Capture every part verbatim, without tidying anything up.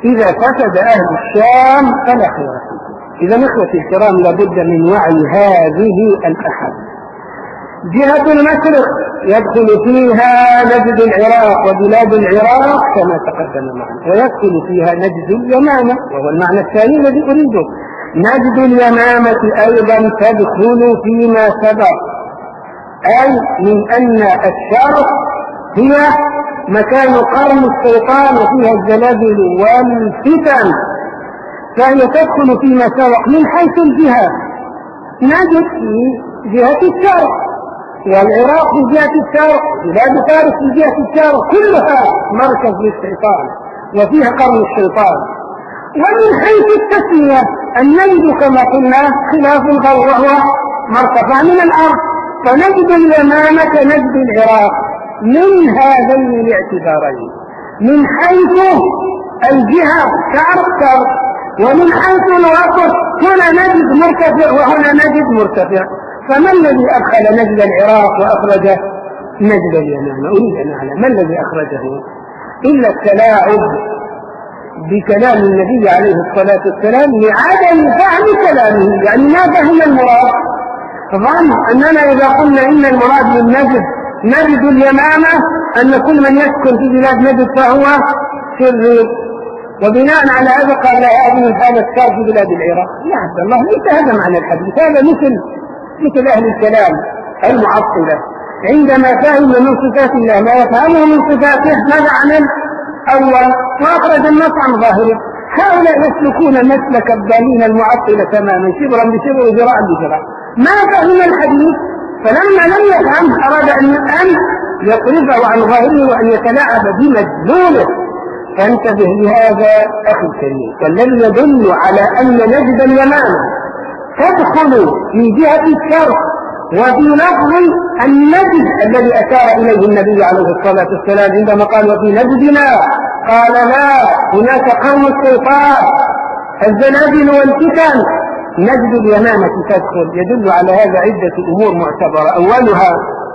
إذا فسد أهل الشام فلا خير فيه. إذا إخوتي الكرام لابد من وعي هذه الأحد. جهة المشرق يدخل فيها نجد العراق وبلاد العراق كما تقدم معنا، ويدخل فيها نجد اليمامة، وهو المعنى الثاني الذي أريده. نجد اليمامة أيضا تدخل فيما سبق، أي من أن الشرق هي مكان قرن الشيطان وفيها الزلازل والفتن، فهي تدخل فيما سبق من حيث الجهة. نجد في جهة الشرق، والعراق في جهة الشرق، بلاد فارس في جهة الشرق، كلها مركز للشيطان وفيها قرن الشيطان. ومن حيث التسمية النجد كما قلنا خلاف الغرب وهو مرتفع من الأرض، فنجد اليمامة نجد العراق من هذين الاعتبارين، من حيث الجهة شرق شرق، ومن حيث الوسط هنا نجد مرتفع وهنا نجد مرتفع. فما الذي أدخل نجد العراق وأخرج نجد اليمامة؟ أريد أن أعلم ما الذي أخرجه إلا التلاعب بكلام النبي عليه الصلاة والسلام لعدم فهم كلامه، يعني ما فهم المراد. ظن أننا إذا قلنا إن المراد من نجد نجد اليمامة أن كل من يسكن في بلاد نجد فهو شرير، وبناء على هذا قال لا هذه هذا الشر في بلاد العراق. لا عبد الله، ليس هذا معنى الحديث. هذا مثل مثل أهل الكلام المعطلة عندما فهم من صفات الله ما يفهمه من صفاته ماذا عمل؟ أول وأخرج النص عن ظاهره. هؤلاء يسلكون مسلك الضالين المعطلة تماما، شبرا بشبر وذراعا بذراع، ما فهم الحديث، فلما لم يفهم أراد أن يقربه عن ظاهره وأن يتلاعب بمدلوله. فانتبه لهذا أخي الكريم، والذي يدل على أن نجد اليمامة تدخل في جهة الشرق وفي لفظ النجد الذي أشار إليه النبي عليه الصلاة والسلام عندما قال وفي نجدنا، قال لا، هناك قوم الشيطان الزلازل والفتن. نجد اليمامة تدخل، يدل على هذا عدة أمور معتبرة. أولها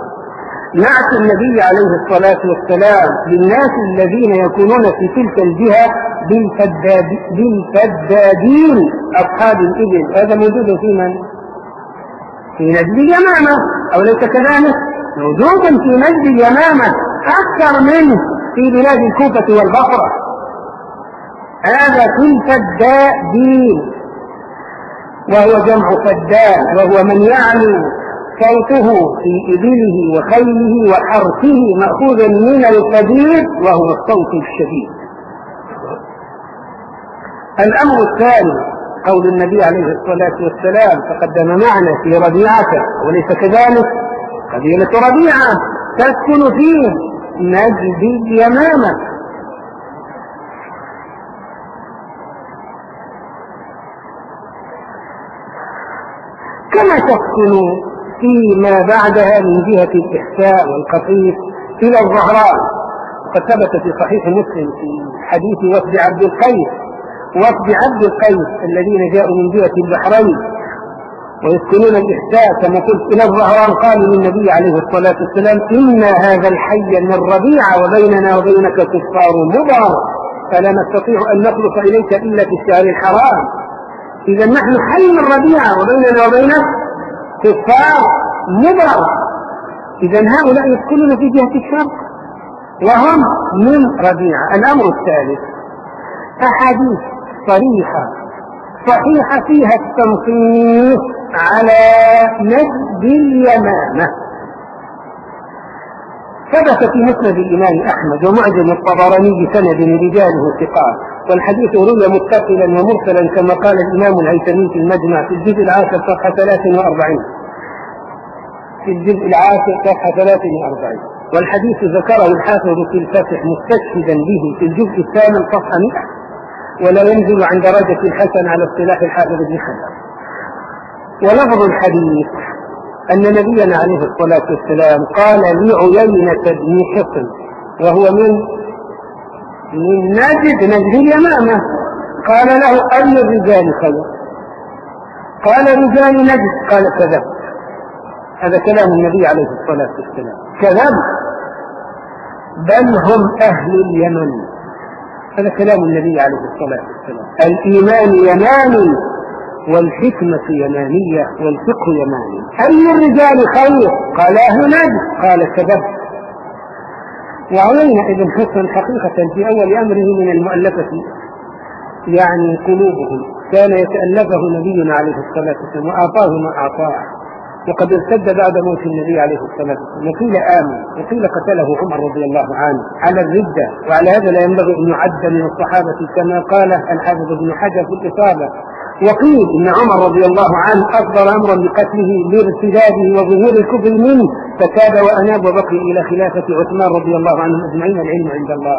نعت النبي عليه الصلاة والسلام للناس الذين يكونون في تلك الجهة بالفداد بالفدادين أصحاب الإبل. هذا موجود في من؟ في نجد اليمامة، أو ليس كذلك؟ موجود في نجد اليمامة أكثر منه في بلاد الكوفة والبصرة. هذا في الفدادين، وهو جمع فداد، وهو من يعلو صوته في إبله وخيله وحرثه مأخوذا من الفديد وهو الصوت الشديد. الأمر الثاني قول النبي عليه الصلاة والسلام تقدم معنا في ربيعة، وليس كذلك؟ قبيلة ربيعة تسكن فيه نجد اليمامة. كما تسكن فيما بعدها من جهة الإحساء والقطيف إلى الظهران. وقد ثبت في صحيح مسلم في حديث وفد عبد القيس وفد عبد القيس الذين جاءوا من جهة البحرين ويسكنون الإحساء كما قلت إلى الظهران، قالوا للنبي عليه الصلاة والسلام إن هذا الحي من ربيعة وبيننا وبينك كفار مضر، فلا نستطيع أن نخلص إليك إلا في الشهر الحرام. إذا نحن حي من ربيعة وبيننا وبينك كفار مضر. إذا هؤلاء يسكنون في جهة الشرق وهم من ربيعة. الأمر الثالث أحاديث صريحة صحيحة فيها التنصيص على نجد اليمامة. ثبت في مسند الإمام أحمد ومعجم الطبراني بسند رجاله ثقات، والحديث روي متصلا ومرسلا كما قال الإمام الهيثمي في المجمع في الجزء العاشر صفحة ثلاث وأربعين في الجزء العاشر صفحة ثلاث وأربعين، والحديث ذكره الحافظ في الفتح مستشهدا به في الجزء الثامن صفحة مئة، ولا ينزل عن درجة الحسن على اصطلاح الحافظ ابن حجر. ولفظ الحديث أن نبينا عليه الصلاة والسلام قال لعيينة بن حصن وهو من من نجد نجد اليمامة، قال له أي الرجال خير؟ قال رجال نجد. قال كذب. هذا كلام النبي عليه الصلاة والسلام، كذب، بل هم أهل اليمن. هذا كلام النبي عليه الصلاة والسلام. الإيمان يماني والحكمة يمانية والفقه يماني. أي الرجال خير؟ قال أهل نجد. قال كذبت. وعلينا ابن حسن حقيقة في أول أمره من المؤلفة يعني قلوبهم كان يتألفه نبينا عليه الصلاة والسلام وأعطاه ما أعطاه، وقد ارتد بعد موت النبي عليه الصلاة والسلام، وقيل آمن وقيل قتله عمر رضي الله عنه على الردة. وعلى هذا لا ينبغي أن يعد من الصحابة كما قال الحافظ ابن حجر في الإصابة. وقيل إن عمر رضي الله عنه أصدر أمرا بقتله لارتداده وظهور الكفر منه، فتاب وأناب وبقي إلى خلافة عثمان رضي الله عنهم أجمعين، العلم عند الله.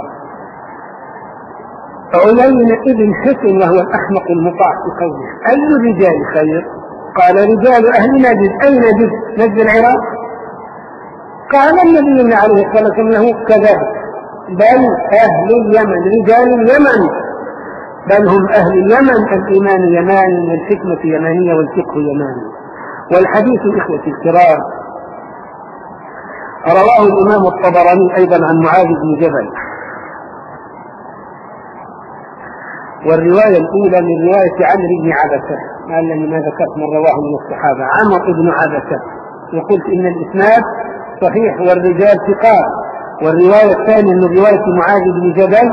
علينا ابن حسن وهو الأحمق المطاع في قوله أي الرجال خير؟ قال رجال أهل نجد. أي نجد؟ نجد العراق. قال النبي عليه الصلاة والسلام له كذلك، بل أهل اليمن، رجال اليمن، بل هم أهل اليمن. الإيمان يماني والحكمة يمانية والفقه يماني. والحديث الإخوة الكرام رواه الإمام الطبراني أيضا عن معاذ بن جبل، والرواية الأولى من رواية عمرو بن عبسة، لأنني ما ذكرت من رواه من الصحابة عمرو بن عبسة، وقلت إن الإسناد صحيح والرجال ثقات. والرواية الثانية من رواية معاذ بن جبل،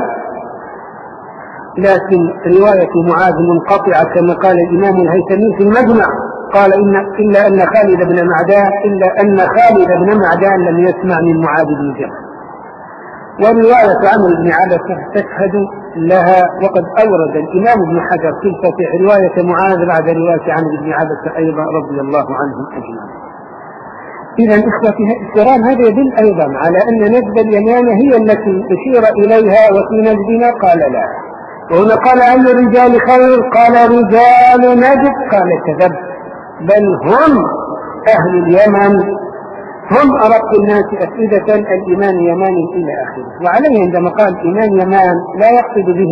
لكن رواية معاذ منقطعة كما قال الإمام الهيثمي في المجمع، قال إن إلا أن خالد بن معدان إلا أن خالد بن معدان لم يسمع من معاذ بن جبل. ورواية عمرو بن عبسة تشهد لها، وقد أورد الإمام ابن حجر في الفتح رواية معاذ بعد رواية عمرو بن عبسة أيضا رضي الله عنهم أجمعين. إذا إخوتي الكرام هذا يدل أيضا على أن نجد اليمان هي التي أشير إليها، وفي نجدنا قال لا. وهنا قال أن الرجال خير، قال رجال نجد، قال كذب، بل هم أهل اليمن، هم أرق الناس أفئدة، الإيمان يماني إلى آخره. وعليه عندما قال إيمان يمان لا يقصد به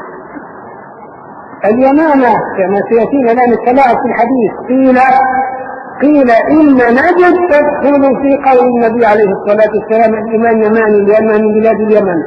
اليمانة كما سيأتينا الآن التلاعب في الحديث. قيل قيل إن نجد تدخل في قول النبي عليه الصلاة والسلام الإيمان يماني اليمن من بلاد اليمن.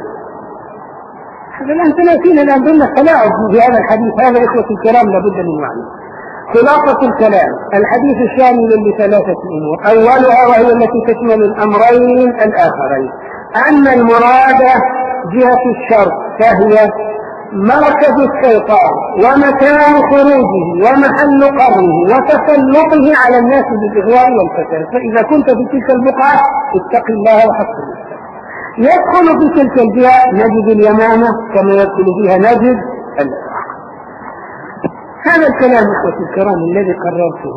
هذا الآن سيأتينا الآن ضمن التلاعب في هذا الحديث. هذا إخوة الكرام لابد من وعي. خلاصة الكلام الحديث الشامل لثلاثة أمور، أولها وهي التي تشمل الأمرين الآخرين، أن المراد جهة الشر فهي مركز الشيطان ومكان خروجه ومحل قرنه وتسلطه على الناس بالإغواء والفساد. فإذا كنت في تلك البقعة اتق الله وحق نفسك. يدخل في تلك الجهة نجد اليمامة كما يدخل فيها نجد الإغواء. هذا الكلام إخوتي الكرام الذي قررته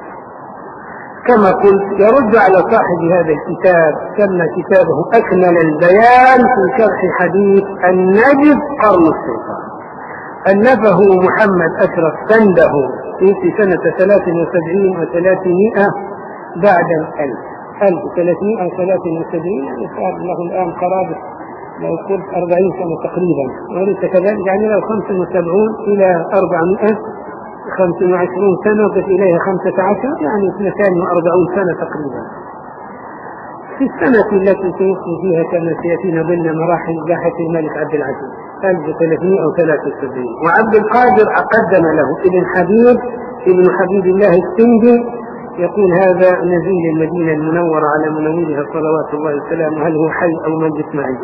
كما قلت يرد على صاحب هذا الكتاب، سمى كتابه أكمل البيان في شرح حديث النجد قرن الشيطان، ألفه محمد أشرف سنده في سنة ثلاث وسبعين وثلاثمائة بعد الألف ألف وثلاثمائة وثلاث وسبعين، يصار له الآن قرابة لو قلت أربعين سنة تقريبا، وليس كذلك يعني لو خمسة وسبعون إلى أربعمائة خمسة وعشرون سنة وضف إليها خمسة عشر يعني اثنتان وأربعون سنة تقريبا. في السنة التي سيصل فيها كما سيأتينا ضمن مراحل باحث الملك عبد العزيز ألف وثلاثمائة وثلاثة وسبعين. وعبد القادر قدم له ابن حبيب ابن حبيب الله السندي يقول هذا نزيل المدينة المنورة على منورها صلوات الله وسلامه، هل هو حي أو ميت إسماعيل.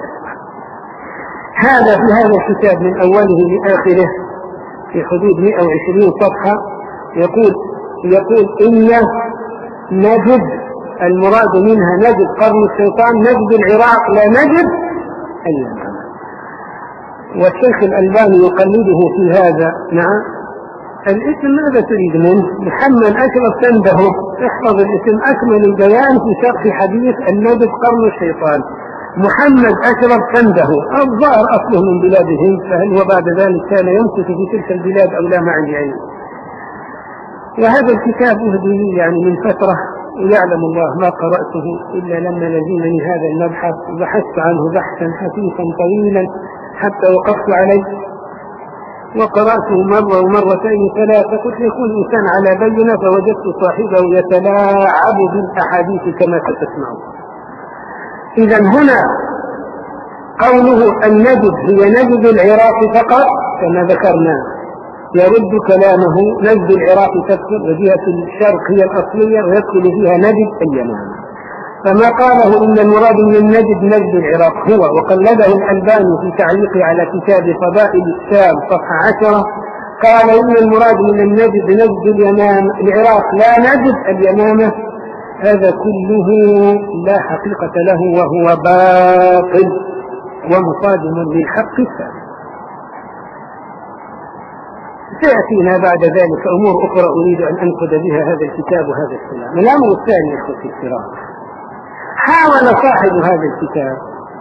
هذا في هذا الكتاب من أوله لآخره في حدود مئة وعشرين صفحة يقول يقول إن نجد المراد منها نجد قرن الشيطان، نجد العراق لا نجد اليمن. والشيخ الألباني يقلده في هذا. نعم الاسم ماذا تريد منه؟ محمد أشرف سنده، احفظ الاسم، أكمل البيان في شرح حديث النجد قرن الشيطان، محمد أشرف سنده، الظاهر أصله من بلادهم، فهل هو بعد ذلك كان يمكث في تلك البلاد أو لا ما عندي علم. وهذا الكتاب أهدي لي يعني من فترة، ويعلم الله ما قرأته إلا لما لزمني هذا المبحث، وبحثت عنه بحثا حثيثا طويلا حتى وقفت عليه وقرأته مرة ومرتين ثلاثة، قلت يكون الإنسان على بينة، فوجدت صاحبه يتلاعب بالأحاديث كما ستسمعون. إذا هنا قوله النجد هي نجد العراق فقط كما ذكرنا يرد كلامه نجد العراق تدخل وجهة الشرق هي الأصلية ويدخل فيها نجد اليمن. فما قاله إن المراد من النجد نجد العراق هو وقلده الألباني في تعليقه على كتاب فضائل الشام صفحة عشرة قال إن المراد من النجد نجد اليمام العراق لا نجد اليمامة. هذا كله لا حقيقة له وهو باطل ومصادم للحق الثاني. سيأتينا بعد ذلك أمور أخرى أريد أن أنقذ بها هذا الكتاب وهذا السلام. الأمر الثاني أخوتي الكرام، حاول صاحب هذا الكتاب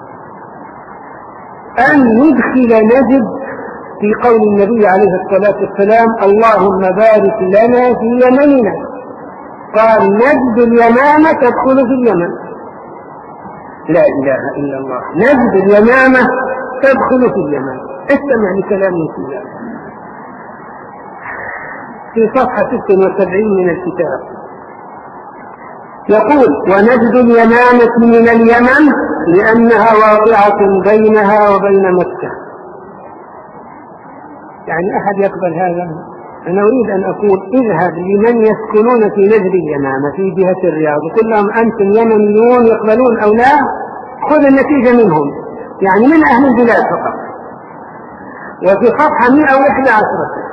أن يدخل نجد في قول النبي عليه الصلاة والسلام اللهم بارك لنا في يمننا، قال نجد اليمامة تدخل في اليمن. لا إله إلا الله، نجد اليمامة تدخل في اليمن. استمع لكلام الكتاب في صفحة ستة وسبعين من الكتاب يقول ونجد اليمامة من اليمن لأنها واقعة بينها وبين مكة. يعني أحد يقبل هذا؟ أنا أريد أن أقول اذهب لمن يسكنون في نجد اليمامة في جهة الرياض وقل لهم أنتم يمنيون يقبلون أو لا، خذ النتيجة منهم، يعني من أهل البلاد فقط. وفي صفحة مئة وإحدى عشرة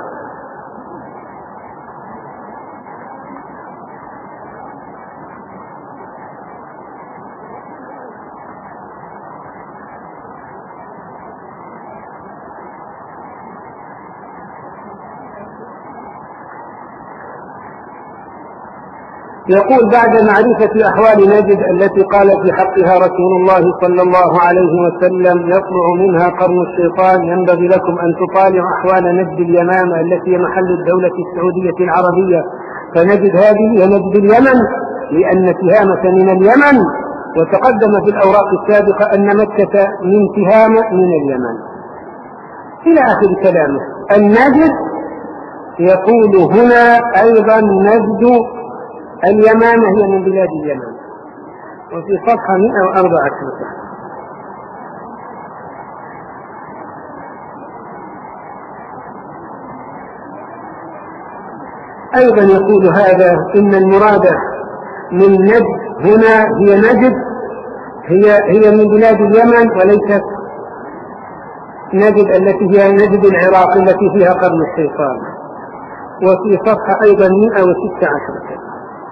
يقول بعد معرفة أحوال نجد التي قال في حقها رسول الله صلى الله عليه وسلم يطلع منها قرن الشيطان، ينبغي لكم أن تطالعوا أحوال نجد اليمامة التي هي محل الدولة السعودية العربية، فنجد هذه هي نجد اليمن لأن تهامة من اليمن، وتقدم في الأوراق السابقة أن مكة من تهامة من اليمن إلى آخر كلامه. النجد يقول هنا أيضا نجد اليمامة هي من بلاد اليمن. وفي صفحة مئة وأربعة أيضا يقول هذا إن المراد من نجد هنا هي نجد هي هي من بلاد اليمن وليست نجد التي هي نجد العراق التي فيها قرن الشيطان. وفي صفحة أيضا مئة وستة عشر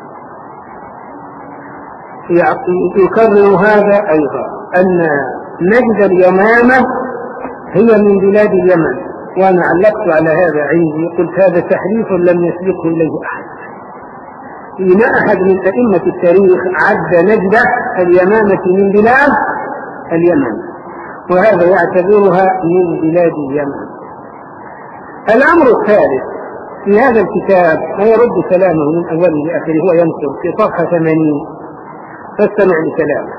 يكرر هذا أيضا أن نجد اليمامة هي من بلاد اليمن. وأنا علقت على هذا عندي قلت هذا تحريف لم يسبقه إليه أحد. إن أحد من أئمة التاريخ عد نجد اليمامة من بلاد اليمن، وهذا يعتبرها من بلاد اليمن. الأمر الثالث في هذا الكتاب ويرد كلامه من أوله لآخره هو ينشر في صفحة ثمانين، فاستمع لكلامه.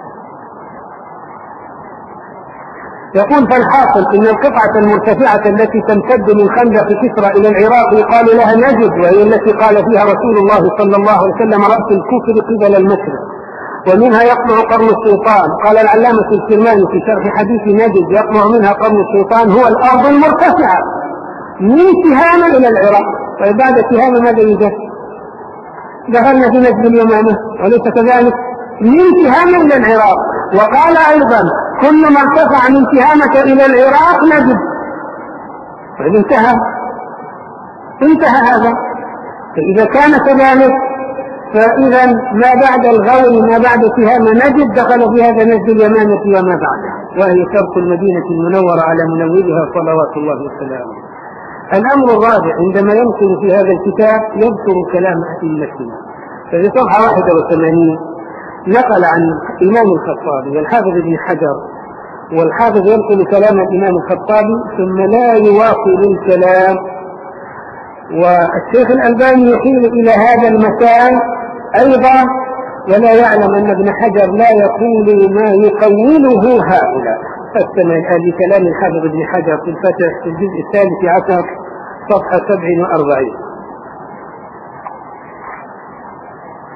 يقول فالحاصل إن القطعة المرتفعة التي تمتد من خندق كسرى إلى العراق يقال لها نجد، وهي التي قال فيها رسول الله صلى الله عليه وسلم رأس الكفر قبل المشرق، ومنها يطلع قرن الشيطان. قال العلامة الكرماني في شرح حديث نجد يطلع منها قرن الشيطان هو الأرض المرتفعة من تهامة إلى العراق. طيب بعد تهامة ماذا يوجد؟ دخلنا في نجد اليمامة وليس كذلك من تهامة إلى العراق. وقال أيضا كل ما ارتفع من تهامة إلى العراق نجد. طيب انتهى انتهى هذا. فإذا كان كذلك فإذا ما بعد الغول ما بعد تهامة نجد دخل في هذا نجد اليمامة وما بعده، وهي شرق المدينة المنورة على منورها صلوات الله وسلامه. الأمر الرابع عندما ينقل في هذا الكتاب يذكر كلام أئمتنا. ففي صفحة واحدة وثمانين نقل عن الإمام الخطابي والحافظ ابن حجر، والحافظ ينقل كلام الإمام الخطابي ثم لا يواصل الكلام. والشيخ الألباني يحيل إلى هذا المكان أيضا ولا يعلم أن ابن حجر لا يقول ما يقوله هؤلاء. فاستمع الآن لكلام الحافظ ابن حجر في الفتح في الجزء الثالث عشر صفحة سبع وأربعين.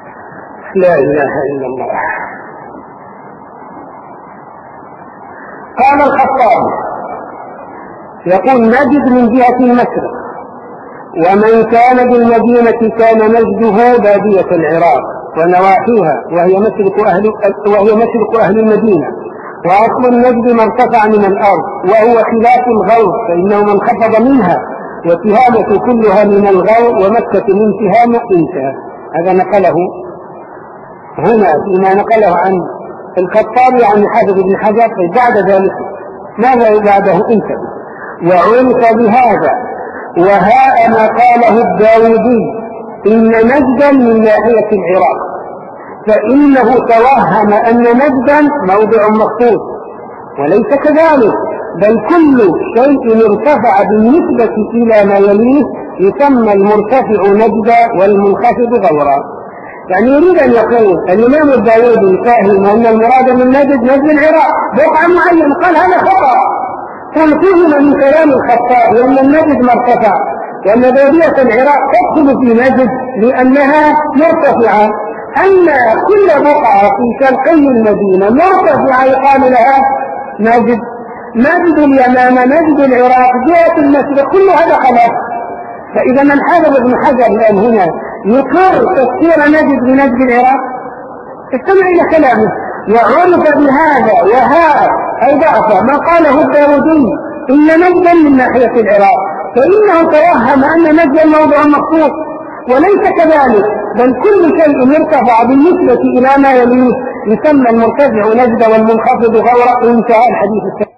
لا إله إلا الله. قال الخطابي يقول نجد من جهة المشرق، ومن كان بالمدينة كان نجده بادية العراق ونواحيها وهي مشرق أهل, وهي مشرق أهل المدينة، وأصل النجد ما ارتفع من الأرض وهو خلاف الغوث فإنه من خفض منها، وتهامة كلها من الغوث ومكة من تهامة انتهى. هذا نقله هنا فيما نقله عن الخطابي عن حافظ بن حجر. بعد ذلك ماذا بعده انتهى؟ وعرف بهذا وهاء ما قاله الداودي إن نجدا من ناحية العراق، فإنه توهم أن نجدا موضع مخصوص، وليس كذلك، بل كل شيء ارتفع بالنسبة إلى ما يليه يسمى المرتفع نجدا والمنخفض غورا. يعني يريد أن يقول الإمام الداودي فاهم أن المراد من نجد نجد العراق بقعة معين، قال هذا خطأ. فهم من كلام الخطاب أن النجد مرتفع، وأن بادية العراق تدخل في نجد لأنها مرتفعة، أن كل بقعة في شرقي المدينة مرتفعة يقال لها نجد. نجد اليمامة نجد العراق جهة المشرق كل هذا خلاف. فإذا من حافظ ابن حجر الآن هنا يقر تفسير نجد بنجد العراق، استمع إلى كلامه. وعرف بهذا وهاء أي ضعف ما قاله الداودي إن نجدا من ناحية العراق، فإنه توهم أن نجدا موضع مخصوص، وليس كذلك، بل كل شيء يرتفع بالنسبة إلى ما يليه يسمى المرتفع نجدا والمنخفض غورا. انتهى الحديث الثاني.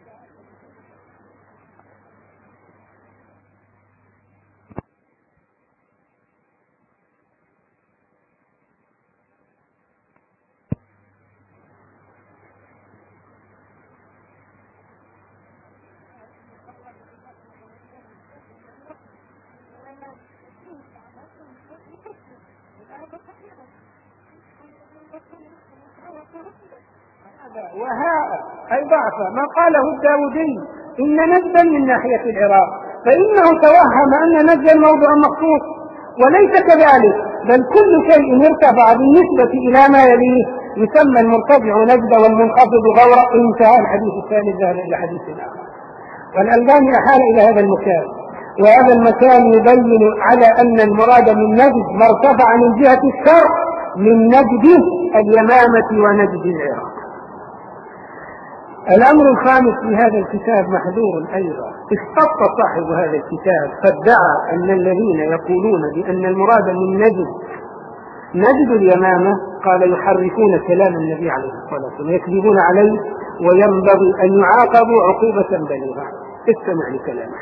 وهاء أي ضعف ما قاله الداودي إن نجدا من ناحية العراق، فإنه توهم أن نجدا موضع مخصوص، وليس كذلك، بل كل شيء ارتفع بالنسبة إلى ما يليه يسمى المرتفع نجدا والمنخفض غورا. انتهى الحديث الثاني. ذهب إلى حديث آخر. والألباني أحال إلى هذا المكان، وهذا المكان يبين على أن المراد من نجد ما ارتفع من جهة الشرق من نجد اليمامة ونجد العراق. الأمر الخامس في هذا الكتاب محذور أيضا. استبط صاحب هذا الكتاب فادعى أن الذين يقولون بأن المراد من نجد نجد اليمامة قال يحرفون كلام النبي عليه الصلاة والسلام ويكذبون عليه وينبغي أن يعاقبوا عقوبة بليغة. استمع لكلامه.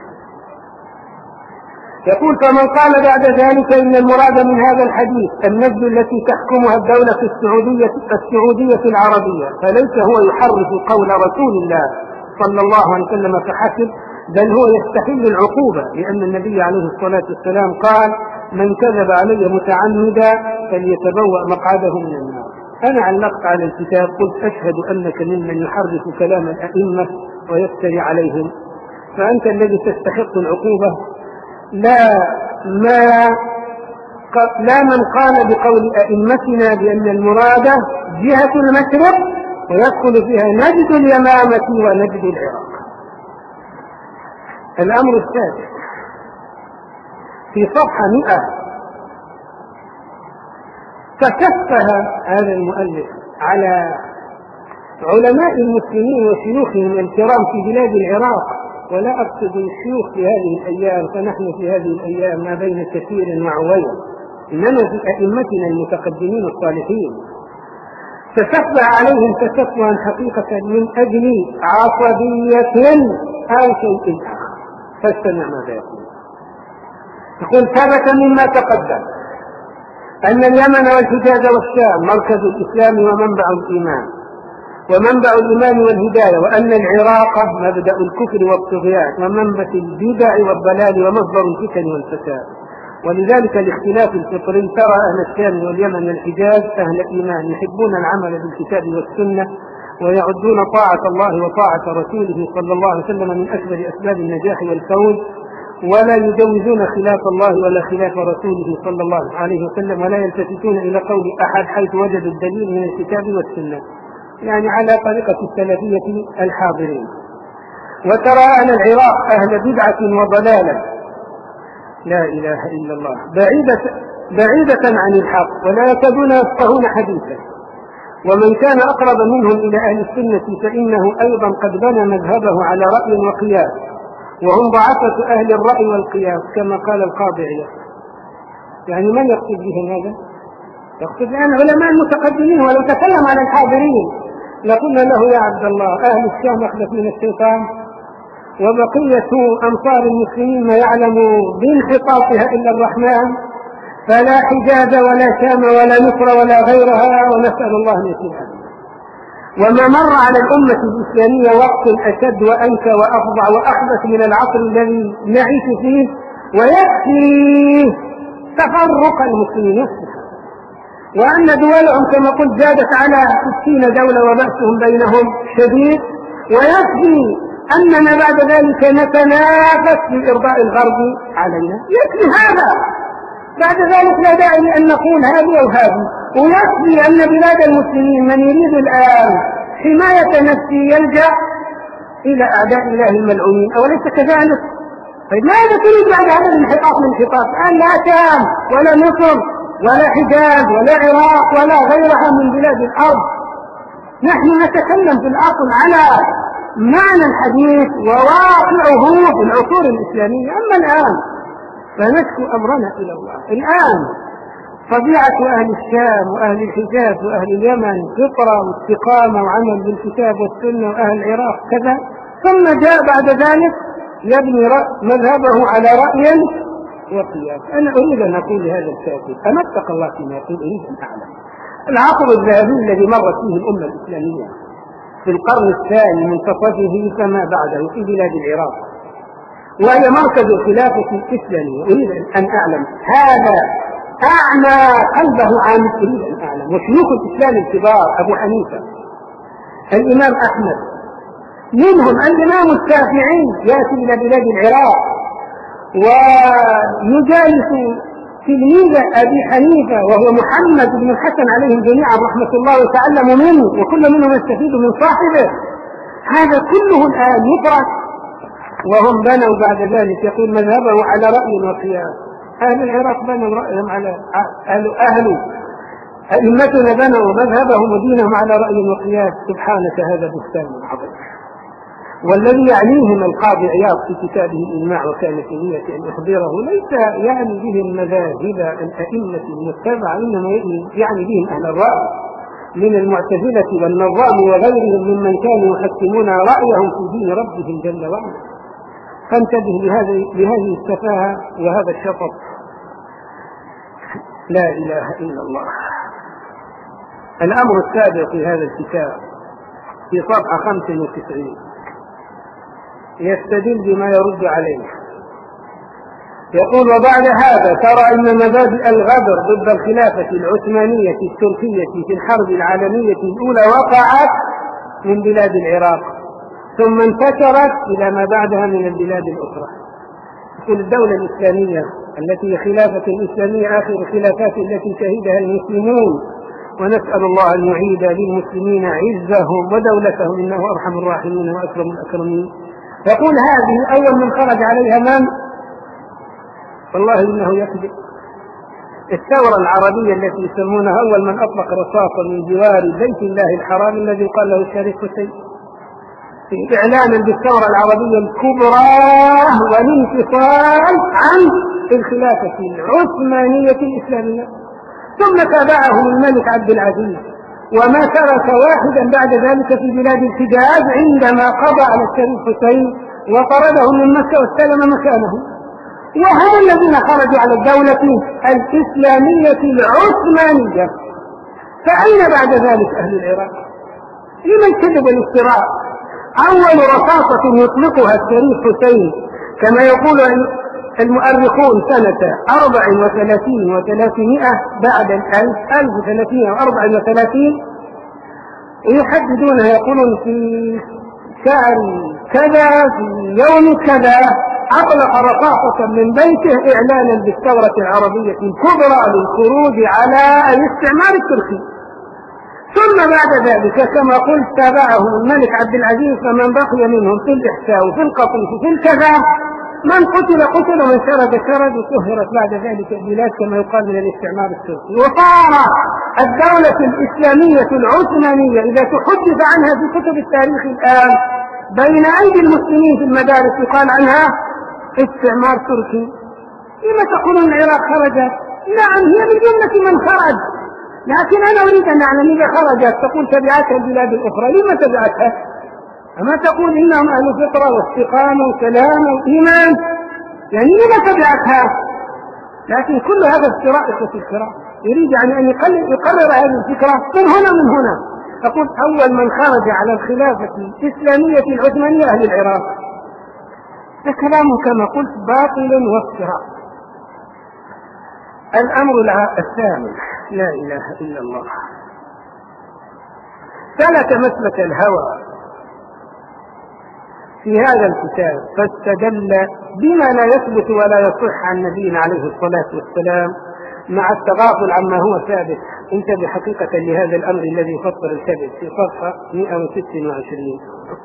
يقول فمن قال بعد ذلك إن المراد من هذا الحديث النجد التي تحكمها الدولة السعودية السعودية العربية، فليس هو يحرف قول رسول الله صلى الله عليه وسلم فحسب، بل هو يستحل العقوبة، لأن النبي عليه الصلاة والسلام قال من كذب علي متعمدا فليتبوأ مقعده من النار. أنا علقت على الكتاب قلت أشهد أنك ممن يحرف كلام الأئمة ويفتري عليهم، فأنت الذي تستحق العقوبة، لا ما لا من قال بقول أئمتنا بأن المراد جهة المشرق ويدخل فيها نجد اليمامة ونجد العراق. الأمر الثالث في صفحة مئة تكفه هذا المؤلف على علماء المسلمين وشيوخهم الكرام في بلاد العراق، ولا أقصد الشيوخ في هذه الأيام، فنحن في هذه الأيام ما بين كثير وعويل، إنما في أئمتنا المتقدمين الصالحين تشفع عليهم تشفعا حقيقة من أجل عصبية أو شيء آخر. فاستمع ماذا يقول. يقول ثبت مما تقدم أن اليمن والحجاز والشام مركز الإسلام ومنبع الإيمان ومنبع الإيمان والهداية، وأن العراق مبدأ الكفر والطغيان ومنبت البدع والضلال ومصدر الفتن والفساد. ولذلك الاختلاف الفطري ترى أهل الشام واليمن والحجاز أهل إيمان يحبون العمل بالكتاب والسنة ويعدون طاعة الله وطاعة رسوله صلى الله عليه وسلم من أكبر أسباب النجاح والفوز، ولا يجوزون خلاف الله ولا خلاف رسوله صلى الله عليه وسلم، ولا يلتفتون إلى قول أحد حيث وجدوا الدليل من الكتاب والسنة. يعني على طريقة السلفية الحاضرين. وترى أن العراق أهل بدعة وضلالة لا إله إلا الله، بعيدة, بعيدة عن الحق، ولا يكادون يفقهون حديثا. ومن كان أقرب منهم إلى أهل السنة فإنه أيضا قد بنى مذهبه على رأي وقياس، وهم ضعفة أهل الرأي والقياس كما قال القاضي عياض. يعني من يقصد بهم هذا؟ يقصد أن علماء المتقدمين. ولو تكلم عن الحاضرين لقلنا له يا عبد الله أهل الشام أخلف من الشيطان، وبقية أمصار المسلمين ما يعلم بانحطاطها إلا الرحمن، فلا حجاز ولا شام ولا مصر ولا غيرها، ونسأل الله أن يسلمها. وما مر على الأمة الإسلامية وقت أشد وأنكى وأفظع وأخبث من العصر الذي نعيش فيه، ويكفي تفرق المسلمين نفسها، وأن دولهم كما قلت زادت على ستين دولة وبأسهم بينهم شديد، ويكفي أننا بعد ذلك نتنافس لإرضاء الغرب علينا. يكفي هذا، بعد ذلك لا داعي لأن نقول هذه أو هذه. ويكفي أن بلاد المسلمين من يريد الآن حماية نفسه يلجأ إلى أعداء الله الملعونين، أوليس كذلك؟ طيب ماذا تريد بعد هذا الانحطاط من انحطاط؟ الآن لا شام ولا مصر ولا حجاز ولا عراق ولا غيرها من بلاد الأرض. نحن نتكلم في الأصل على معنى الحديث وواقعه في العصور الإسلامية. أما الآن فنشكو أمرنا إلى الله. الآن طبيعة أهل الشام وأهل الحجاز وأهل اليمن فطرة واستقامة وعمل بالكتاب والسنة، وأهل العراق كذا، ثم جاء بعد ذلك يبني مذهبه على رأي وقياس. أنا أريد أن أقول لهذا الكاتب أنا اتق الله فيما يقول، أريد أن أعلم العصر الذهبي الذي مرت فيه الأمة الإسلامية في القرن الثاني منتصفه فما بعده في بلاد العراق، وهي مركز الخلافة الإسلامية. أريد أن أعلم هذا أعمى قلبه عامل. أريد أن أعلم وشيوخ الإسلام الكبار أبو حنيفة، الإمام أحمد، منهم الإمام الشافعي يأتي إلى بلاد العراق ويجالس تلميذ أبي حنيفة وهو محمد بن الحسن عليهم جميعا رحمة الله، وتعلموا منه وكل منهم يستفيد من صاحبه. هذا كله الآن يترك، وهم بنوا بعد ذلك يقول مذهبه على رأي وقياس. أهل العراق بنوا رأيهم على أهل أهل أئمتنا بنوا مذهبهم ودينهم على رأي وقياس. سبحانك هذا بستان عظيم. والذي يعنيهم القاضي عياض في كتابه الإجماع وكان في نية أن يخبره ليس يعني بهم مذاهب الأئمة المتبعة، إنما يعني بهم أهل الرأي من المعتزلة والنظام وغيرهم ممن كانوا يحكمون رأيهم في دين ربهم جل وعلا. فانتبه لهذه السفاهة وهذا الشطط. لا إله إلا الله. الأمر السابق في هذا الكتاب في صفحة خمسة وتسعين يستدل بما يرد عليه. يقول وبعد هذا ترى أن مبادئ الغدر ضد الخلافة العثمانية التركية في الحرب العالمية الأولى وقعت من بلاد العراق ثم انتشرت إلى ما بعدها من البلاد الأخرى. تقول الدولة الإسلامية التي خلافة الإسلامية آخر الخلافات التي شهدها المسلمون، ونسأل الله أن يعيد للمسلمين عزهم ودولتهم إنه أرحم الراحمين وأكرم الأكرمين. يقول هذه أول من خرج عليها من؟ والله إنه يكذب. الثورة العربية التي يسمونها أول من أطلق رصاصا من جوار بيت الله الحرام الذي قال له الشريف حسين إعلانا بالثورة العربية الكبرى والانفصال عن الخلافة العثمانية الإسلامية. ثم تابعهم الملك عبد العزيز وما ترك واحدا بعد ذلك في بلاد الحجاز عندما قضى على الشريف حسين وطردهم من مكة واستلم مكانه، وهم الذين خرجوا على الدولة الإسلامية العثمانية. فأين بعد ذلك أهل العراق؟ لمن كذب الافتراء؟ أول رصاصة يطلقها الشريف حسين كما يقول المؤرخون سنة أربع وثلاثين وثلاثمائة بعد الألف ألف وثلاثين وأربع وثلاثين، ويحددونها يقولون في شهر كذا في يوم كذا أطلق رصاصة من بيته إعلانا بالثورة العربية الكبرى للخروج على الاستعمار التركي. ثم بعد ذلك كما قلت تابعهم الملك عبد العزيز فمن بقي منهم في الإحساء وفي القطيف وفي الكذا، من قتل قتل ومن شرد شرد، وسهرت بعد ذلك البلاد كما يقال من الاستعمار التركي. وصار الدولة الإسلامية العثمانية إذا تحدث عنها في كتب التاريخ الآن بين أيدي المسلمين في المدارس يقال عنها استعمار تركي. لما تقولون العراق خرجت؟ نعم هي من جملة من خرج، لكن أنا أريد أن أعلم إذا خرجت تقول تبعتها البلاد الأخرى، لما تبعتها؟ أما تقول إنهم أهل فطرة واستقامة وسلام وإيمان، يعني لما تبعتها؟ لكن كل هذا افتراء إخوة الكرام، يريد يعني أن يقرر هذه الفكرة من هنا من هنا. أقول أول من خرج على الخلافة الإسلامية العثمانية أهل العراق. الكلام كما قلت باطل وافتراء. الأمر الثامن لا إله إلا الله، سلك مسلك الهوى في هذا الكتاب فاستدل بما لا يثبت ولا يصح عن نبينا عليه الصلاة والسلام مع التغافل عما هو ثابت. انتبه حقيقة لهذا الأمر الذي فطر الكذب في صفحة مئة وستة وعشرين.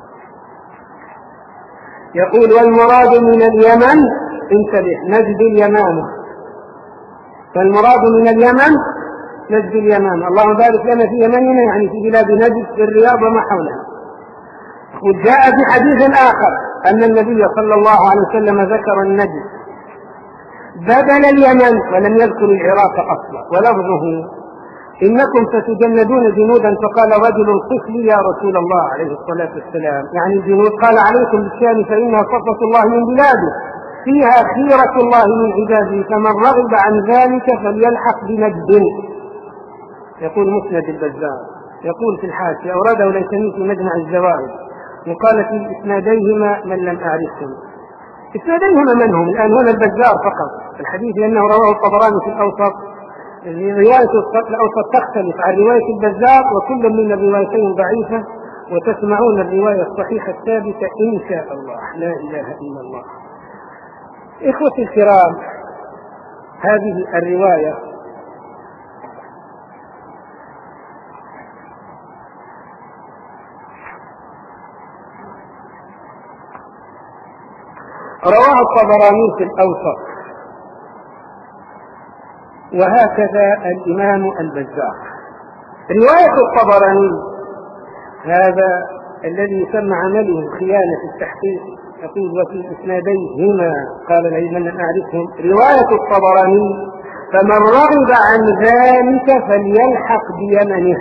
يقول والمراد من اليمن، انتبه، نجد اليمامة، فالمراد من اليمن نجد اليمامة، اللهم بارك لنا في يمننا يعني في بلاد نجد في الرياض وما حولها. وجاء في حديث آخر أن النبي صلى الله عليه وسلم ذكر النجد بدل اليمن ولم يذكر العراق أصلا، ولفظه إنكم ستجندون جنودا، فقال رجل قف لي يا رسول الله عليه الصلاة والسلام، يعني الجنود، قال عليكم بالشام فإنها صفة الله من بلاده فيها خيرة الله من عباده، فمن رغب عن ذلك فليلحق بنجد. يقول مسند البزار، يقول في الحاشية أورده ليثمي في مجمع الزوائد، وقال في إسناديهما من لم أعرفهم. إسناديهما من هم؟ الآن هنا البزار فقط الحديث، لأنه رواه الطبراني في الأوسط. رواية الأوسط تختلف عن رواية البزار، وكل من الروايتين ضعيفة، وتسمعون الرواية الصحيحة الثابتة إن شاء الله. لا إله إلا الله. إخوتي الكرام، هذه الرواية رواها الطبراني في الأوسط، وهكذا الإمام البزار. رواية الطبراني هذا الذي يسمى عمله خيانة التحقيق، يقول وفي إسناديهما قال لي من أعرفهم، رواية الطبراني فمن رغب عن ذلك فليلحق بيمنه،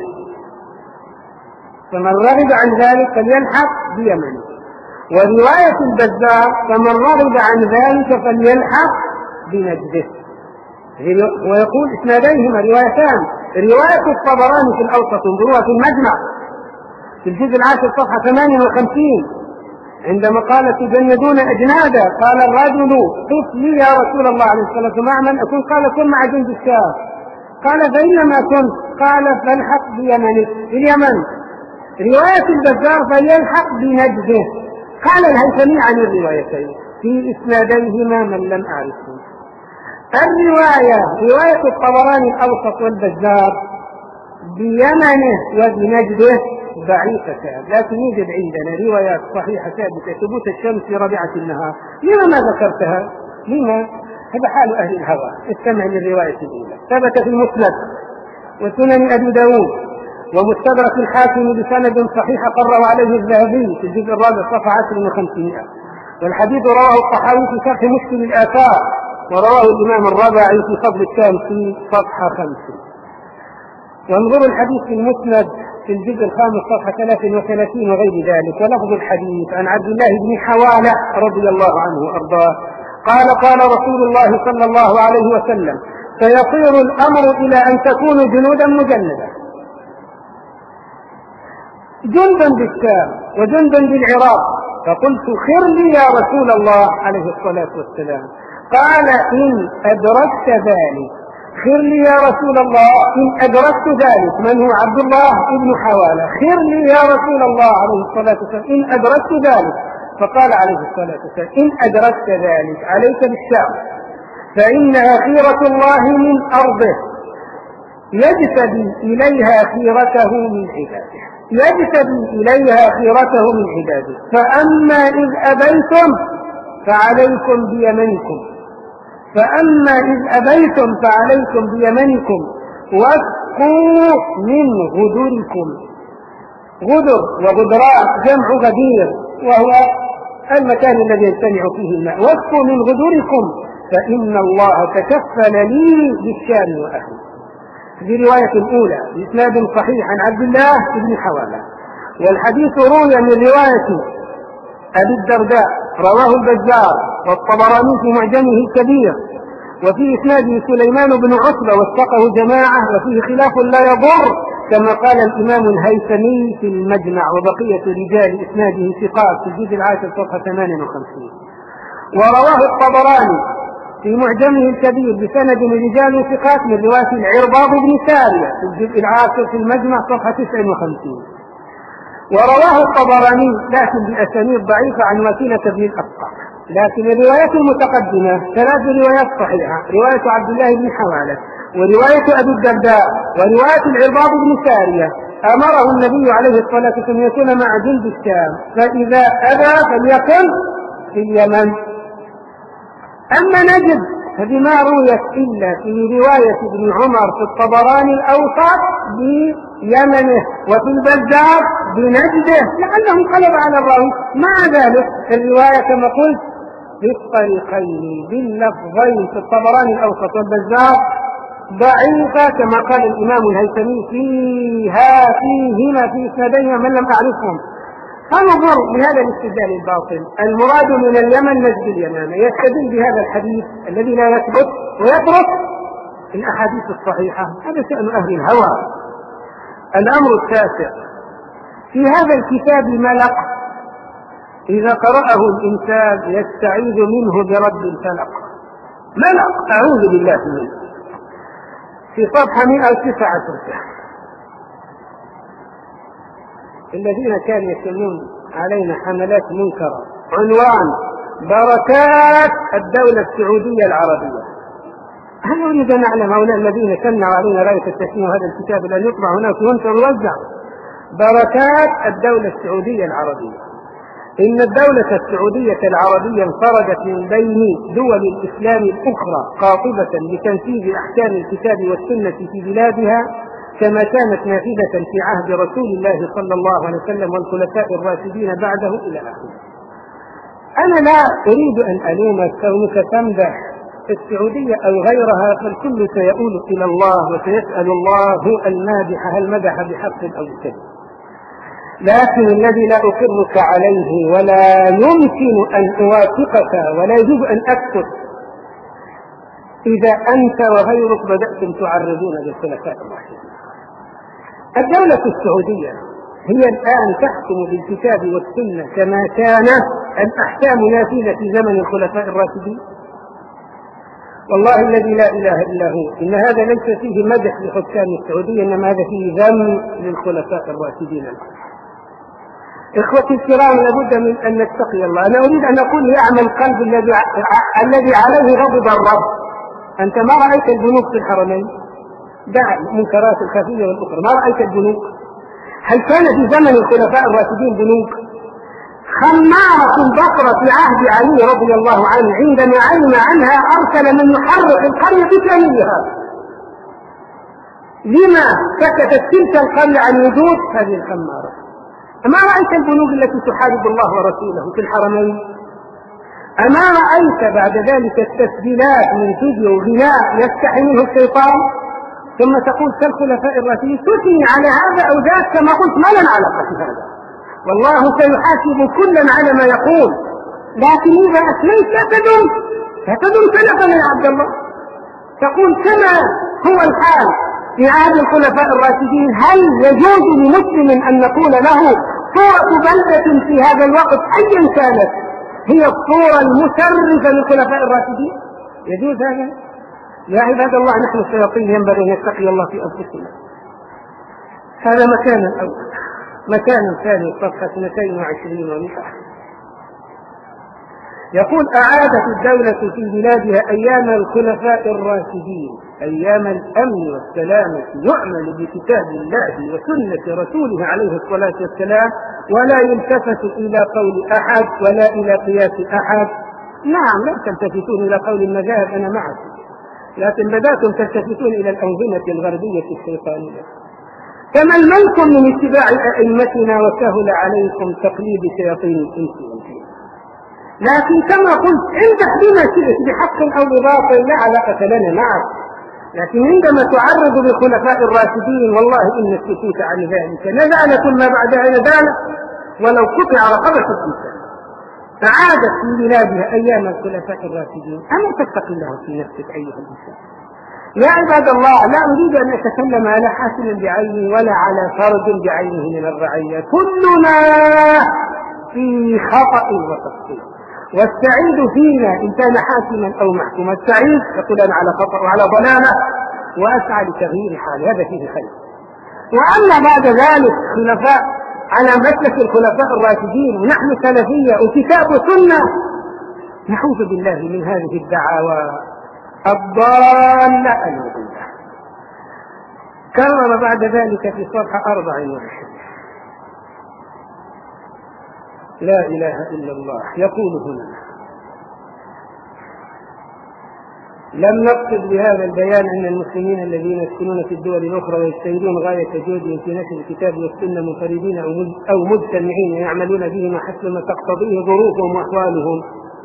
فمن رغب عن ذلك فليلحق بيمنه. ورواية البزار فمن رغب عن ذلك فليلحق بنجده. ويقول إسناديهما روايتان، رواية الطبراني في الأوسط انظروها في المجمع في الجزء العاشر صفحة ثمانية وخمسين، عندما قال تجندون أجنادا، قال الرجل قف لي يا رسول الله عليه الصلاة والسلام مع من أكون؟ قال كن مع جند الشام. قال فإنما كنت؟ قال فالحق بيمنك، في اليمن. رواية البزار فليلحق بنجده. قال الهيثمي عن الروايتين في إسناديهما من لم أعرفه. الرواية رواية الطبراني الأوسط والبزار بيمنه وبنجده ضعيفتان، لكن يوجد عندنا روايات صحيحة ثابتة ثبوت الشمس في ربيعة النهار. لما ما ذكرتها؟ لما؟ هذا حال أهل الهوى. استمع للرواية الأولى، ثبت في المسند وسنن أبي داود ومستدرك الحاكم بسند صحيح قرر عليه الذهبي في الجزء الرابع صفحة عشر وخمسمائة، والحديث رواه الطحاوي في شرح مشكل الآثار، ورواه الإمام الرباعي في فضل الشام في صفحة خمسة. وانظروا الحديث في المسند في الجزء الخامس صفحة ثلاث وثلاثين وغير ذلك. ولفظ الحديث عن عبد الله بن حوالة رضي الله عنه وأرضاه قال قال رسول الله صلى الله عليه وسلم سيصير الأمر إلى أن تكونوا جنودا مجندة، جندا بالشام وجندا بالعراق. فقلت خر لي يا رسول الله عليه الصلاة والسلام. قال إن أدركت ذلك، خر لي يا رسول الله إن أدركت ذلك. من هو؟ عبد الله بن حوالة. خر لي يا رسول الله عليه الصلاة والسلام إن أدركت ذلك. فقال عليه الصلاة والسلام إن أدركت ذلك عليك بالشام، فإنها خيرة الله من أرضه، يجتبي إليها خيرته من عباده يجتبي إليها خيرته من عباده فأما إذ أبيتم فعليكم بيمنكم فأما إذ أبيتم فعليكم بيمنكم واسقوا من غدركم. غدر وغدراء جمع غدير وهو المكان الذي يجتمع فيه الماء. واسقوا من غدركم فإن الله تكفل لي بالشام وأهله. في رواية الأولى بإسناد صحيح عن عبد الله بن حوالة. والحديث روي من رواية أبي الدرداء رواه البزار والطبراني في معجمه الكبير، وفي إسناده سليمان بن عتبة وثقه جماعة، وفيه خلاف لا يضر كما قال الإمام الهيثمي في المجمع، وبقية رجال إسناده ثقات في الجزء العاشر صفحة ثمانية وخمسين. ورواه الطبراني في معجمه الكبير بسند رجال ثقات من رواية العرباض بن سارية في الجزء العاشر في المجمع صفحة تسعة وخمسين. ورواه الطبراني لكن بأسانيد ضعيفة عن وسيلة بن الأسقر. لكن الروايات المتقدمة ثلاث روايات صحيحة: رواية عبد الله بن حوالة، ورواية أبي الدرداء، ورواية العرباض بن سارية. أمره النبي عليه الصلاة والسلام أن يكون مع جند الشام، فإذا أبى فليكن في اليمن. أما نجد فبما رويت إلا في رواية ابن عمر في الطبراني الأوسط بيمنه، وفي البزار بنجده، لأنه انقلب على الراوي. مع ذلك الرواية كما قلت بالطريقين باللفظين في الطبراني الأوسط والبزار ضعيفة كما قال الإمام الهيثمي فيها فيهما في إسناديهما من لم أعرفهم. فنظر لهذا الاستدلال الباطل. المراد من اليمن نجد اليمامة، يستدل بهذا الحديث الذي لا يثبت ويترك الأحاديث الصحيحة. هذا شأن أهل الهوى. الأمر التاسع: في هذا الكتاب ملق إذا قرأه الإنسان يستعيذ منه برب الفلق. ملق أعوذ بالله منه، في صفحة مئة وتسعة عشر. الذين كانوا يسمون علينا حملات منكرة، عنوان: بركات الدولة السعودية العربية. هل نريد أن نعلم هؤلاء الذين كنوا علينا راية التسمية وهذا الكتاب الذي يطبع هناك وينشر ويوزع؟ بركات الدولة السعودية العربية. إن الدولة السعودية العربية انفردت من بين دول الإسلام الأخرى قاطبة بتنفيذ أحكام الكتاب والسنة في بلادها كما كانت نافذة في عهد رسول الله صلى الله عليه وسلم والخلفاء الراشدين بعده إلى آخره. أنا لا أريد أن ألومك كونك تمدح السعودية أو غيرها، فالكل سيؤول إلى الله وسيسأل الله المادح هل مدح بحق أو كذب. لكن الذي لا أقرك عليه ولا يمكن أن أوافقك ولا يجب أن أكتب إذا أنت وغيرك بدأتم تعرضون للخلفاء الراشدين. الدولة السعودية هي الآن تحكم بالكتاب والسنة كما كان الأحكام نافذة في زمن الخلفاء الراشدين. والله الذي لا إله إلا هو إن هذا ليس فيه مدح لحكام السعودية، إنما هذا فيه ذم للخلفاء الراشدين. إخوتي الكرام، لابد من أن نتقي الله. أنا أريد أن أقول يعمل القلب الذي الذي عليه غضب الرب. أنت ما رأيت البنوك في الحرمين؟ دع المنكرات الخفية والأخرى، ما رأيت البنوك؟ هل كان في زمن الخلفاء الراشدين بنوك؟ خمارة البصرة في عهد علي رضي الله عنه عندما علم عنها أرسل من يحرق القرية بكاملها. لما سكتت تلك القرية عن وجود هذه الخمارة؟ أما رأيت البنوك التي تحارب الله ورسوله في الحرمين؟ أما رأيت بعد ذلك التسجيلات من فيديو غناء يستحي منه الشيطان؟ ثم تقول كالخلفاء الراشدين، تثني على هذا أو ذاك كما قلت ما لنا علاقة بهذا، والله سيحاسب كلا على ما يقول. لكن إذا أثنيت لا تدم لا تدم سلفا يا عبد الله، تقول كما هو الحال في عهد الخلفاء الراشدين. هل يجوز لمسلم أن نقول له صورة بلدة في هذا الوقت أيا كانت هي الصورة المشرفة للخلفاء الراشدين؟ يجوز هذا؟ يا عباد الله، نحن الشياطين ينبغي أن نتقي الله في أنفسنا. هذا مكان الأول. مكان ثاني صفحة اثنتين وعشرين ومئة. يقول أعادت الدولة في بلادها أيام الخلفاء الراشدين أيام الأمن والسلامة يعمل بكتاب الله وسنة رسوله عليه الصلاة والسلام ولا يلتفت إلى قول أحد ولا إلى قياس أحد. نعم لا تلتفتون إلى قول المذاهب أنا معك، لكن بدأتم تلتفتون إلى الأنظمة الغربية الشيطانية. كمن منكم من اتباع أئمتنا وسهل عليكم تقليد شياطين الإنس والجن. لكن كما قلت امدح بما شئت بحق أو بباطل لا علاقة لنا معك، لكن عندما تعرض بالخلفاء الراشدين والله إن السكوت عن ذلك نزالة ما بعد ذلك ولو قطع رقبة الإنسان. فعادت في بلادها أيام الخلفاء الراشدين. أما تتقي الله في نفسك أيها الإنسان. يا عباد الله لا أريد أن أتكلم على حاكم بعينه ولا على فرد بعينه من الرعية، كلنا في خطأ وتقصير، والسعيد فينا إن كان حاكما أو محكوما. السعيد يقول أنا على خطأ وعلى ضلالة وأسعى لتغيير حالي، هذا فيه خير. وأما بعد ذلك خلفاء على مسلك الخلفاء الراشدين ونحن سلفية وكتاب وسنة، نعوذ بالله من هذه الدعاوى الضالة المضلة. كرر بعد ذلك في صفحة أربع وعشرين لا إله إلا الله يقول هنا: لم نقصد بهذا البيان أن المسلمين الذين يسكنون في الدول الأخرى ويجتهدون غاية جهدهم في نشر الكتاب والسنة منفردين أو مجتمعين يعملون بهما حسب ما تقتضيه ظروفهم وأحوالهم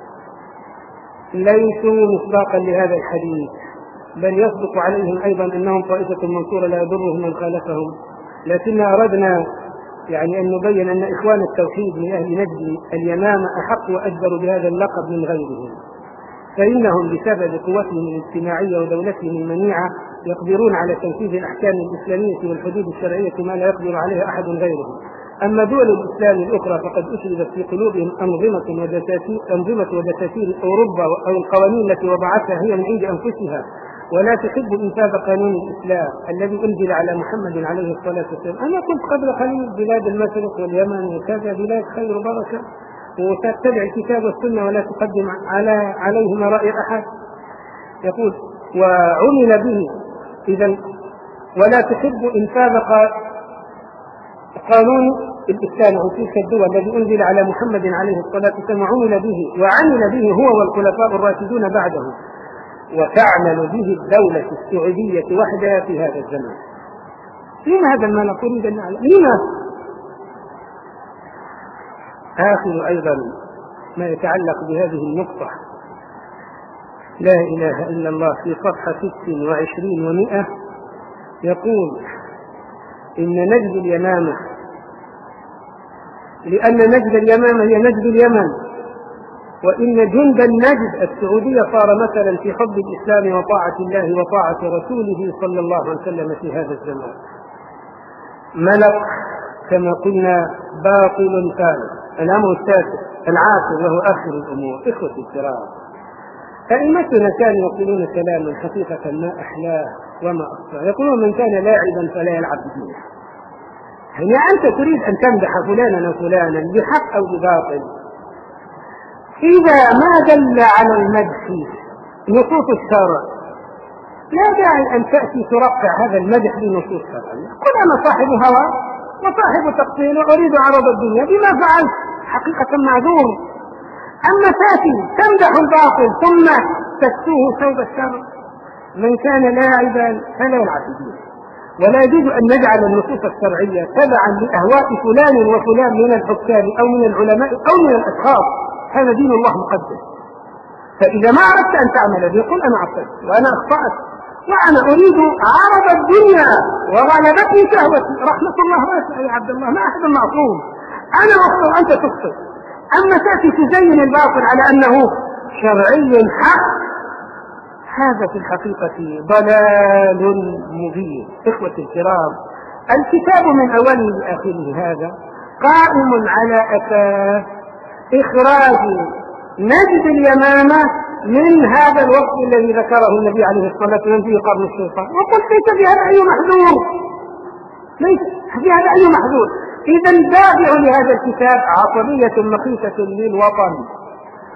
ليسوا مصداقا لهذا الحديث، بل يصدق عليهم أيضا أنهم طائفة منصورة لا يضرهم من خالفهم. لكن أردنا يعني أن نبين أن إخوان التوحيد من أهل نجد اليمامة أحق وأجدر بهذا اللقب من غيرهم، فإنهم بسبب قوتهم الاجتماعية ودولتهم المنيعة يقدرون على تنفيذ الأحكام الإسلامية والحدود الشرعية ما لا يقدر عليها أحد غيرهم. أما دول الإسلام الأخرى فقد أشربت في قلوبهم أنظمة ودساتير أنظمة ودساتير أوروبا أو القوانين التي وضعتها هي من عند أنفسها، ولا تحب إنفاذ قانون الإسلام الذي أنزل على محمد عليه الصلاة والسلام. أنا كنت قبل قليل بلاد المشرق واليمن وكذا بلاد خير وبركة، وتتبع الكتاب والسنة ولا تقدم على عليهما رأي أحد. يقول: وعمل به إذا ولا تحب إنفاذ قانون الإسلام عن تلك الدول الذي أنزل على محمد عليه الصلاة والسلام وعمل به وعمل به هو والخلفاء الراشدون بعده، وتعمل به الدولة السعودية وحدها في هذا الزمان. لما هذا ما نريد أن نعلم؟ لما؟ آخر أيضا ما يتعلق بهذه النقطة لا إله إلا الله في صفحة ست وعشرين ومئة يقول: إن نجد اليمامة، لأن نجد اليمامة هي نجد اليمن، وإن جند النجد السعودية صار مثلا في حب الإسلام وطاعة الله وطاعة رسوله صلى الله عليه وسلم في هذا الزمان. ملك كما قلنا باطل ثالث. الأمر التاسع العاشر وهو آخر الأمور. إخوة الكرام، أئمتنا كانوا يقولون كلاما حقيقة ما أحلاه وما أصفاه. يقولون: من كان لاعبا فلا يلعب بدينه. يعني أنت تريد أن تمدح فلانا وفلانا بحق أو بباطل، إذا ما دل على المدح نصوص الشرع لا داعي أن تأتي ترفع هذا المدح بنصوص شرعية. قل: أنا صاحب هوى وصاحب تقصير وأريد عرض الدنيا بما فعلت حقيقة معذور. أما تأتي تمدح الباطل ثم تكسوه ثوب الشرع. من كان لاعبا فلا يلعب بدينه. ولا يجوز أن نجعل النصوص الشرعية تبعا لأهواء فلان وفلان من الحكام أو من العلماء أو من الأشخاص. هذا دين الله مقدس. فإذا ما أردت أن تعمل به قل: أنا عصيت وأنا أخطأت وأنا أريد عرض الدنيا وغلبتني شهوتي. رحمة الله واسعة يا عبد الله، ما أحد معصوم. أنا أخطأ وأنت تخطئ. أما تأتي تزين الباطل على أنه شرعي حق، هذا في الحقيقة ضلال مبين. إخوة الكرام، الكتاب من أوله لآخره هذا قائم على أساس إخراج نجد اليمامة من هذا الوقت الذي ذكره النبي عليه الصلاة والسلام في قرن الشيطان. وقلت: ليس في هذا أي محذور، ليس في هذا أي محذور. إذا الدافع لهذا الكتاب عصبية مخيفة للوطن،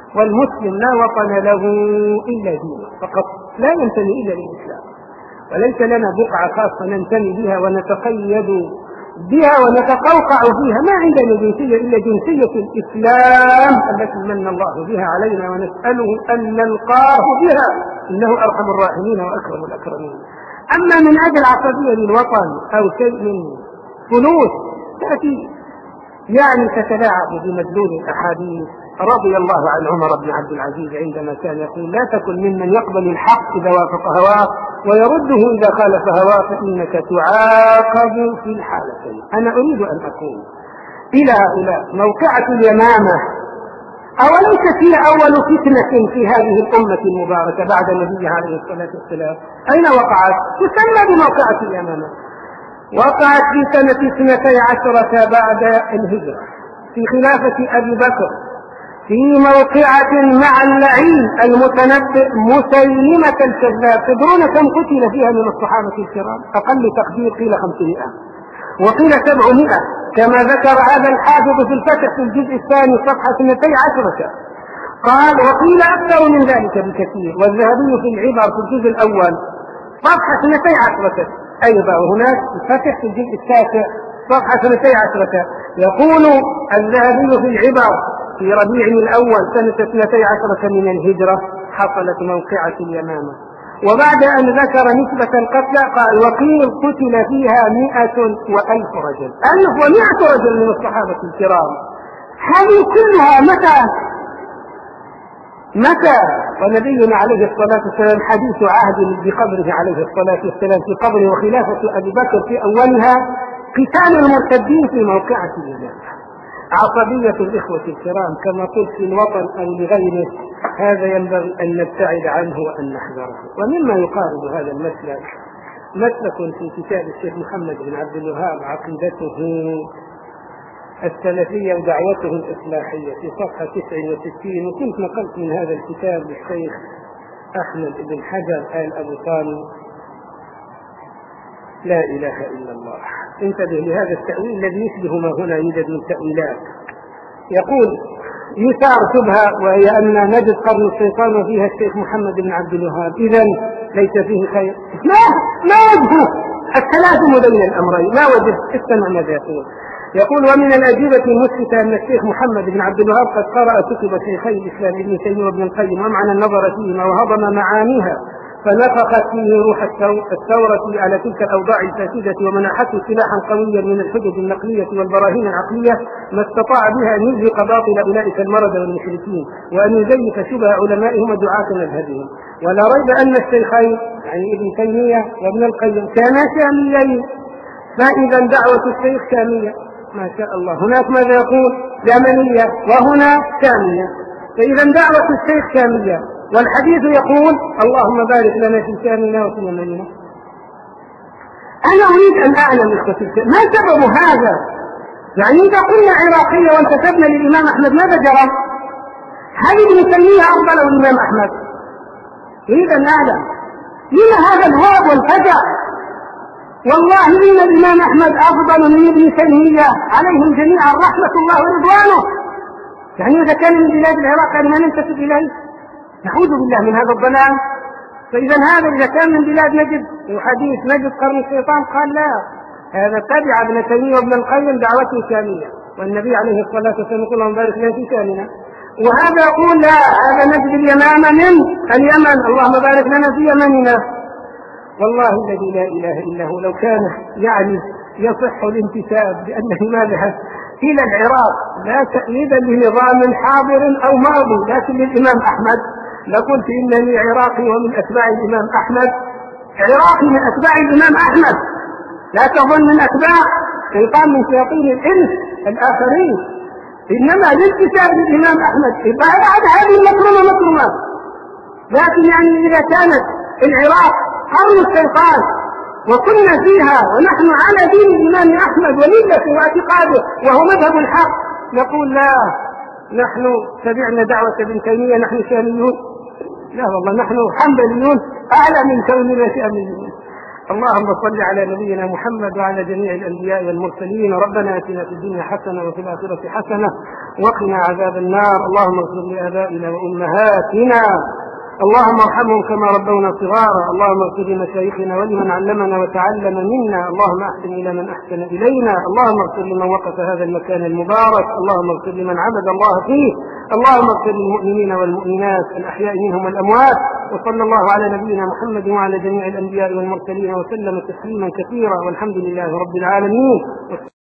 والمسلم لا وطن له إلا دينه فقط، لا ينتمي إلا للإسلام، وليس لنا بقعة خاصة ننتمي بها ونتقيد بها ونتقوقع فيها. ما عندنا جنسية إلا جنسية الإسلام التي من الله بها علينا، ونسأله أن نلقاه بها إنه أرحم الراحمين وأكرم الأكرمين. أما من أجل عصبية للوطن أو شيء من فلوس تأتي يعني تتلاعب بمدلول الأحاديث. رضي الله عن عمر بن عبد العزيز عندما كان يقول: لا تكن ممن يقبل الحق إذا وافق هواه ويرده إذا خالف هواه فإنك تعاقب في الحالتين. أنا أريد أن أكون إلى هؤلاء موقعة اليمامة أوليست هي أول فتنة في هذه الأمة المباركة بعد النبي عليه الصلاة والسلام؟ أين وقعت؟ تسمى بموقعة اليمامة. وقعت في سنة اثنتي عشرة بعد الهجرة في خلافة أبي بكر في موقعة مع اللعين المتنبئ مسيلمة الكذاب. تدرون كم قتل فيها من الصحابة الكرام؟ أقل تقدير قيل خمسمائة وقيل سبعمائة كما ذكر هذا الحافظ في الفتح في الجزء الثاني صفحة اثنتي عشرة. قال: وقيل أكثر من ذلك بكثير. والذهبي في العبر في الجزء الأول صفحة اثنتي عشرة أيضا، وهناك الفتح في الجزء التاسع صفحة اثنتي عشرة يقول الذهبي في العبر: في ربيع الأول سنة اثنتي عشرة من الهجرة حصلت موقعة اليمامة. وبعد أن ذكر نسبة القتلى قال: وقيل قتل فيها مئة وألف رجل، ألف ومئة رجل من الصحابة الكرام. هذه كلها متى متى ونبينا عليه الصلاة والسلام حديث عهد بقبره عليه الصلاة والسلام في قبره وخلافة أبي بكر في أولها قتال المرتدين في موقعة اليمامة. عصبية الإخوة الكرام كما قلت في الوطن أو لغيره هذا ينبغي أن نبتعد عنه وأن نحذره. ومما يقارب هذا المسلك مسلك في كتاب الشيخ محمد بن عبد الوهاب عقيدته السلفية ودعوته الإصلاحية في صفحة تسعة وستين. وكنت نقلت من هذا الكتاب للشيخ أحمد بن حجر آل أبو طالب: لا إله إلا الله. انتبه لهذا التأويل الذي يشبه ما هنا يوجد من تأويلات. يقول: يثار شبهة وهي أن نجد قرن الشيطان وفيها الشيخ محمد بن عبد الوهاب، إذن ليس فيه خير. لا ما وجهه التلازم بين الأمرين، لا وجه. استمع ماذا يقول. يقول: ومن الأجوبة المثبتة أن الشيخ محمد بن عبد الوهاب قد قرأ كتب شيخي الإسلام ابن تيمية وابن القيم ومعنى النظر فيهما وهضم معانيها فنفخت فيه روح الثورة على تلك الأوضاع الفاسدة ومنحته سلاحا قويا من الحجج النقلية والبراهين العقلية ما استطاع بها أن يزهق باطل أولئك المرضى والمشركين وأن يزيف شبه علمائهم ودعاة مذهبهم. ولا ريب أن الشيخين يعني ابن تيمية وابن القيم كانا شاميين، فإذا دعوة الشيخ شامية ما شاء الله. هناك ماذا يقول؟ يمنية وهنا شامية. فإذا دعوة الشيخ شامية، والحديث يقول: اللهم بارك لنا في شامنا وفي يمننا. أنا أريد أن أعلم إخوتي ما سبب هذا؟ يعني إذا قلنا عراقية وانتسبنا للإمام أحمد ماذا جرى؟ هل ابن تيمية أفضل من الإمام أحمد؟ أريد أن أعلم لما هذا الهوب والفجع. والله إن الإمام أحمد أفضل من ابن تيمية عليهم جميعا رحمة الله ورضوانه. يعني إذا كان من بلاد العراق لما ننتسب إليه؟ نعوذ بالله من هذا الضلال. فإذا هذا إذا كان من بلاد نجد وحديث نجد قرن الشيطان قال لا، هذا تبع ابن تيمية وابن القيم دعوته شامية، والنبي عليه الصلاة والسلام يقول: اللهم بارك لنا في شامنا. وهذا يقول لا، هذا نجد اليمامة من اليمن، اللهم بارك لنا في يمننا. والله الذي لا إله إلا هو لو كان يعني يصح الانتساب بأنه ما ذهب إلى العراق لا تأييدا لنظام حاضر أو ماضي لكن للإمام أحمد لقلت إنني عراقي ومن أتباع الإمام أحمد، عراقي من أتباع الإمام أحمد، لا تظن من أتباع شيطان من شياطين الإنس الآخرين، إنما الانتساب للإمام أحمد. بعد هذه المكرمة مكرمات، لكن يعني إذا كانت العراق قرن الشيطان وكنا فيها ونحن على دين الإمام أحمد وملته واعتقاده وهو مذهب الحق، نقول لا، نحن تبعنا دعوة ابن تيمية، نحن شاميون. لا والله، نحن حنبليون أعلى من كوننا شاميون. اللهم صل على نبينا محمد وعلى جميع الأنبياء والمرسلين. ربنا آتنا في الدنيا حسنة وفي الآخرة حسنة وقنا عذاب النار. اللهم اغفر لآبائنا وأمهاتنا، اللهم ارحمهم كما ربونا صغارا. اللهم اغفر لمشايخنا ولمن علمنا وتعلم منا. اللهم احسن الى من احسن الينا. اللهم اغفر لمن وقف هذا المكان المبارك. اللهم اغفر لمن عبد الله فيه. اللهم اغفر للمؤمنين والمؤمنات الأحياء منهم والأموات. وصلى الله على نبينا محمد وعلى جميع الأنبياء والمرسلين وسلم تسليما كثيرا، والحمد لله رب العالمين.